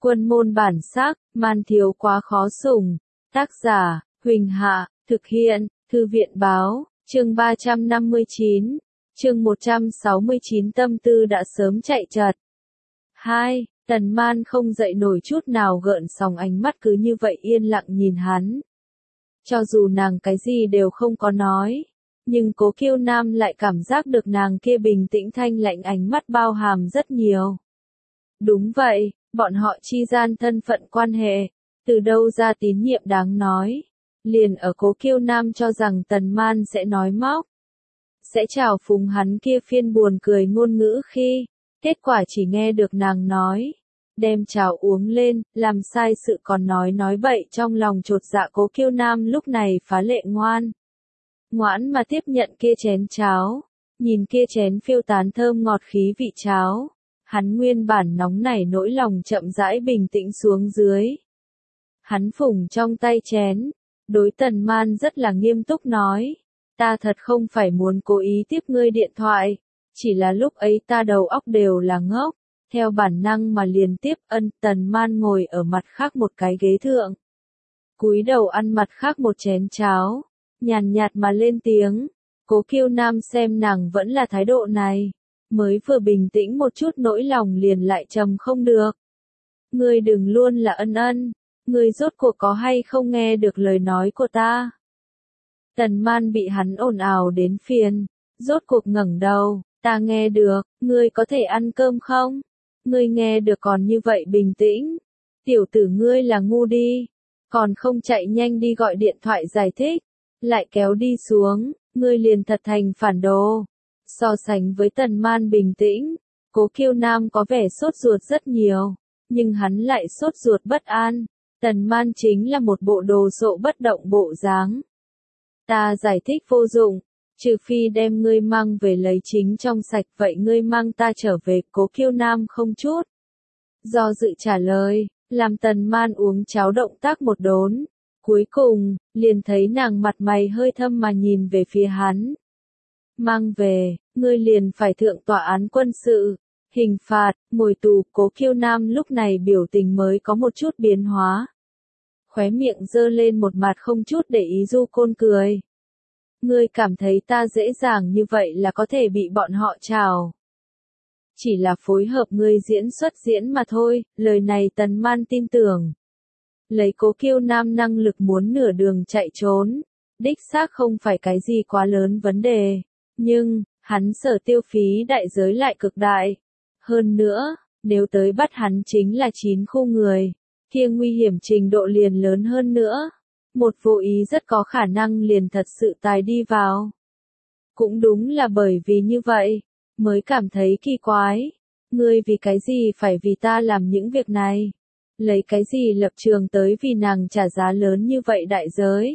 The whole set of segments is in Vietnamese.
Quân môn bản sắc, man thiếu quá khó sủng. Tác giả, Huỳnh Hạ, thực hiện, Thư viện báo, chương 359, chương 169 tâm tư đã sớm chạy chật. 2. Tần Man không dậy nổi chút nào gợn sóng, ánh mắt cứ như vậy yên lặng nhìn hắn. Cho dù nàng cái gì đều không có nói, nhưng Cố Kiêu Nam lại cảm giác được nàng kia bình tĩnh thanh lạnh, ánh mắt bao hàm rất nhiều. Đúng vậy, bọn họ chi gian thân phận quan hệ, từ đâu ra tín nhiệm đáng nói. Liền ở Cố Kiêu Nam cho rằng Tần Man sẽ nói móc, sẽ chào phúng hắn kia phiên buồn cười ngôn ngữ khi, kết quả chỉ nghe được nàng nói, đem cháo uống lên, làm sai sự còn nói bậy, trong lòng chột dạ. Cố Kiêu Nam lúc này phá lệ ngoãn mà tiếp nhận kia chén cháo, nhìn kia chén phiêu tán thơm ngọt khí vị cháo, hắn nguyên bản nóng nảy nỗi lòng chậm rãi bình tĩnh xuống dưới. Hắn phủng trong tay chén, đối Tần Man rất là nghiêm túc nói, ta thật không phải muốn cố ý tiếp ngươi điện thoại, chỉ là lúc ấy ta đầu óc đều là ngốc, theo bản năng mà liền tiếp. Tần Man ngồi ở mặt khác một cái ghế thượng, cúi đầu ăn mặt khác một chén cháo, nhàn nhạt mà lên tiếng. Cố Kiêu Nam xem nàng vẫn là thái độ này, mới vừa bình tĩnh một chút nỗi lòng liền lại trầm không được. Ngươi đừng luôn là ân, ngươi rốt cuộc có hay không nghe được lời nói của ta? Tần Man bị hắn ồn ào đến phiền, rốt cuộc ngẩng đầu, ta nghe được, ngươi có thể ăn cơm không? Ngươi nghe được còn như vậy bình tĩnh, tiểu tử ngươi là ngu đi, còn không chạy nhanh đi gọi điện thoại giải thích, lại kéo đi xuống, ngươi liền thật thành phản đồ. So sánh với Tần Man bình tĩnh, Cố Kiêu Nam có vẻ sốt ruột rất nhiều, nhưng hắn lại sốt ruột bất an. Tần Man chính là một bộ đồ sộ bất động bộ dáng. Ta giải thích vô dụng, trừ phi đem ngươi mang về lấy chính trong sạch, vậy ngươi mang ta trở về. Cố Kiêu Nam không chút do dự trả lời, làm Tần Man uống cháo động tác một đốn, cuối cùng liền thấy nàng mặt mày hơi thâm mà nhìn về phía hắn. Mang về, ngươi liền phải thượng tòa án quân sự, hình phạt, ngồi tù. Cố Kiêu Nam lúc này biểu tình mới có một chút biến hóa, khóe miệng giơ lên một mặt không chút để ý du côn cười. Ngươi cảm thấy ta dễ dàng như vậy là có thể bị bọn họ trào? Chỉ là phối hợp ngươi xuất diễn mà thôi. Lời này Tần Man tin tưởng. Lấy Cố Kiêu Nam năng lực muốn nửa đường chạy trốn, đích xác không phải cái gì quá lớn vấn đề, nhưng hắn sở tiêu phí đại giới lại cực đại. Hơn nữa, nếu tới bắt hắn chính là 9 khu người, kia nguy hiểm trình độ liền lớn hơn nữa. Một vô ý rất có khả năng liền thật sự tài đi vào. Cũng đúng là bởi vì như vậy, mới cảm thấy kỳ quái. Ngươi vì cái gì phải vì ta làm những việc này? Lấy cái gì lập trường tới vì nàng trả giá lớn như vậy đại giới?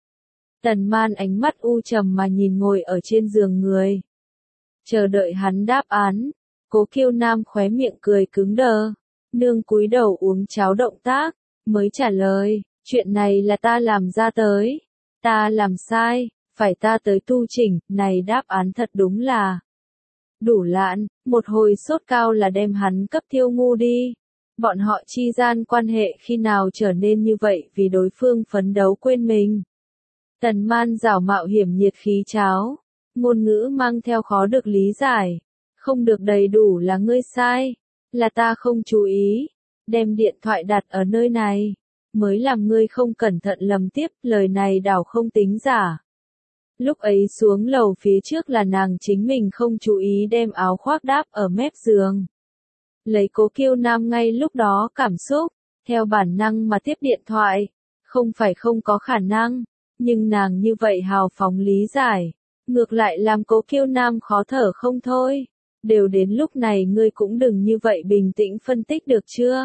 Tần Man ánh mắt u trầm mà nhìn ngồi ở trên giường người, chờ đợi hắn đáp án. Cố Kiêu Nam khóe miệng cười cứng đờ, nương cúi đầu uống cháo động tác, mới trả lời, chuyện này là ta làm ra tới, ta làm sai, phải ta tới tu chỉnh. Này đáp án thật đúng là đủ lạn, một hồi sốt cao là đem hắn cấp thiêu ngu đi. Bọn họ chi gian quan hệ khi nào trở nên như vậy, vì đối phương phấn đấu quên mình. Tần Man rảo mạo hiểm nhiệt khí cháo, ngôn ngữ mang theo khó được lý giải. Không được đầy đủ là ngươi sai, là ta không chú ý, đem điện thoại đặt ở nơi này, mới làm ngươi không cẩn thận lầm tiếp. Lời này đảo không tính giả. Lúc ấy xuống lầu phía trước là nàng chính mình không chú ý đem áo khoác đáp ở mép giường. Lấy Cố Kiêu Nam ngay lúc đó cảm xúc, theo bản năng mà tiếp điện thoại, không phải không có khả năng, nhưng nàng như vậy hào phóng lý giải, ngược lại làm Cố Kiêu Nam khó thở không thôi. Đều đến lúc này ngươi cũng đừng như vậy bình tĩnh phân tích được chưa?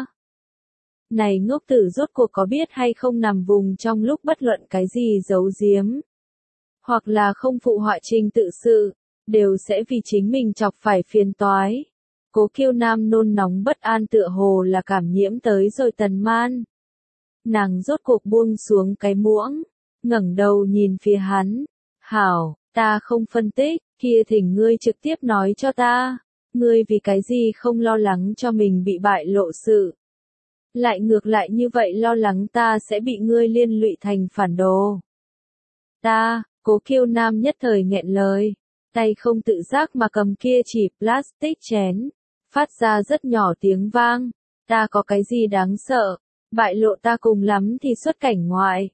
Này ngốc tử rốt cuộc có biết hay không nằm vùng trong lúc bất luận cái gì giấu giếm, hoặc là không phụ họa trình tự sự, đều sẽ vì chính mình chọc phải phiền toái. Cố Kiêu Nam nôn nóng bất an tựa hồ là cảm nhiễm tới rồi Tần Man. Nàng rốt cuộc buông xuống cái muỗng, ngẩng đầu nhìn phía hắn. Hảo, ta không phân tích, kia thỉnh ngươi trực tiếp nói cho ta. Ngươi vì cái gì không lo lắng cho mình bị bại lộ sự? lại ngược lại như vậy lo lắng ta sẽ bị ngươi liên lụy thành phản đồ. Cố Kiêu Nam nhất thời nghẹn lời, tay không tự giác mà cầm kia chỉ plastic chén, phát ra rất nhỏ tiếng vang. Ta có cái gì đáng sợ, bại lộ ta cùng lắm thì xuất cảnh ngoại.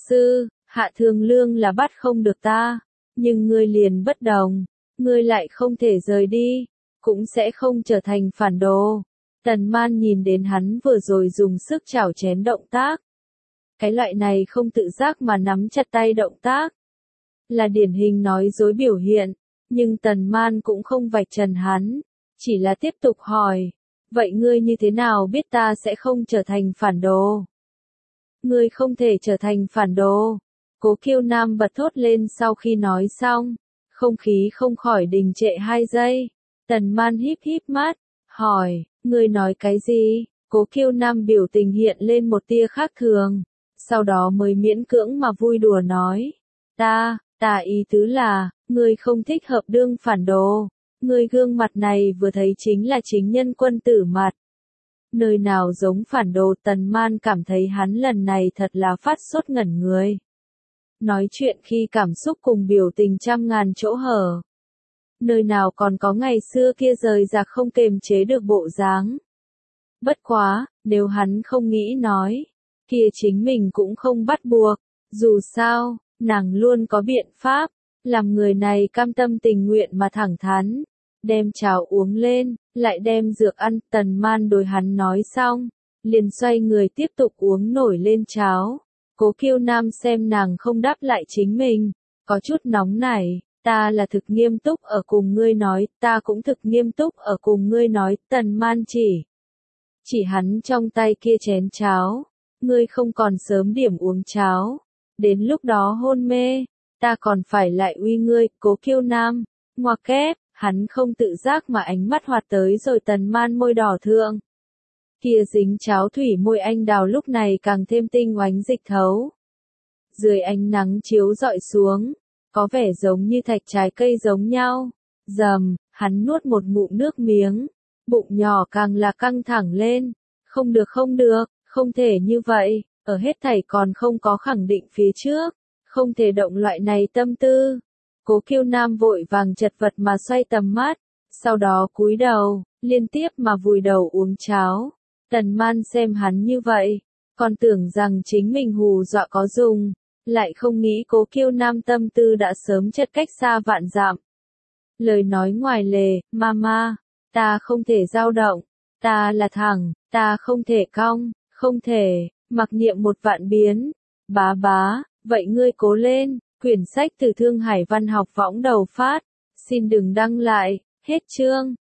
Hạ Thường Lương là bắt không được ta, nhưng ngươi liền bất đồng, ngươi lại không thể rời đi, cũng sẽ không trở thành phản đồ. Tần Man nhìn đến hắn vừa rồi dùng sức chảo chén động tác. Cái loại này không tự giác mà nắm chặt tay động tác, là điển hình nói dối biểu hiện, nhưng Tần Man cũng không vạch trần hắn, chỉ là tiếp tục hỏi, vậy ngươi như thế nào biết ta sẽ không trở thành phản đồ? Ngươi không thể trở thành phản đồ. Cố Kiêu Nam bật thốt lên sau khi nói xong, không khí không khỏi đình trệ 2 giây. Tần Man híp híp mắt, hỏi, ngươi nói cái gì? Cố Kiêu Nam biểu tình hiện lên một tia khác thường, sau đó mới miễn cưỡng mà vui đùa nói, ta ý tứ là, ngươi không thích hợp đương phản đồ, ngươi gương mặt này vừa thấy chính là chính nhân quân tử mặt. Nơi nào giống phản đồ? Tần Man cảm thấy hắn lần này thật là phát sốt ngẩn người. Nói chuyện khi cảm xúc cùng biểu tình trăm ngàn chỗ hở. Nơi nào còn có ngày xưa kia rời rạc không kềm chế được bộ dáng. Bất quá, nếu hắn không nghĩ nói, kia chính mình cũng không bắt buộc. Dù sao, nàng luôn có biện pháp, làm người này cam tâm tình nguyện mà thẳng thắn. Đem cháo uống lên, lại đem dược ăn. Tần Man đối hắn nói xong, liền xoay người tiếp tục uống nổi lên cháo. Cố Kiêu Nam xem nàng không đáp lại chính mình, có chút nóng nảy. Ta là thực nghiêm túc ở cùng ngươi nói, ta cũng thực nghiêm túc ở cùng ngươi nói. Tần Man chỉ hắn trong tay kia chén cháo, ngươi không còn sớm điểm uống cháo, đến lúc đó hôn mê, ta còn phải lại uy ngươi. Cố Kiêu Nam, ngoa kép, hắn không tự giác mà ánh mắt hoạt tới rồi Tần Man môi đỏ thượng. Kia dính cháo thủy môi anh đào lúc này càng thêm tinh oánh dịch thấu. Dưới ánh nắng chiếu rọi xuống, có vẻ giống như thạch trái cây giống nhau. Hắn nuốt một ngụm nước miếng, bụng nhỏ càng là căng thẳng lên. Không được, không thể như vậy, ở hết thảy còn không có khẳng định phía trước, không thể động loại này tâm tư. Cố Kiêu Nam vội vàng chật vật mà xoay tầm mắt, sau đó cúi đầu, liên tiếp mà vùi đầu uống cháo. Tần Man xem hắn như vậy, còn tưởng rằng chính mình hù dọa có dùng, lại không nghĩ Cố Kiêu Nam tâm tư đã sớm chật cách xa vạn dặm. Lời nói ngoài lề, mama, ta không thể dao động, ta là thẳng, ta không thể cong, không thể, mặc niệm một vạn biến. Bá, vậy ngươi cố lên. Quyển sách từ Thương Hải Văn học võng đầu phát. Xin đừng đăng lại, hết chương.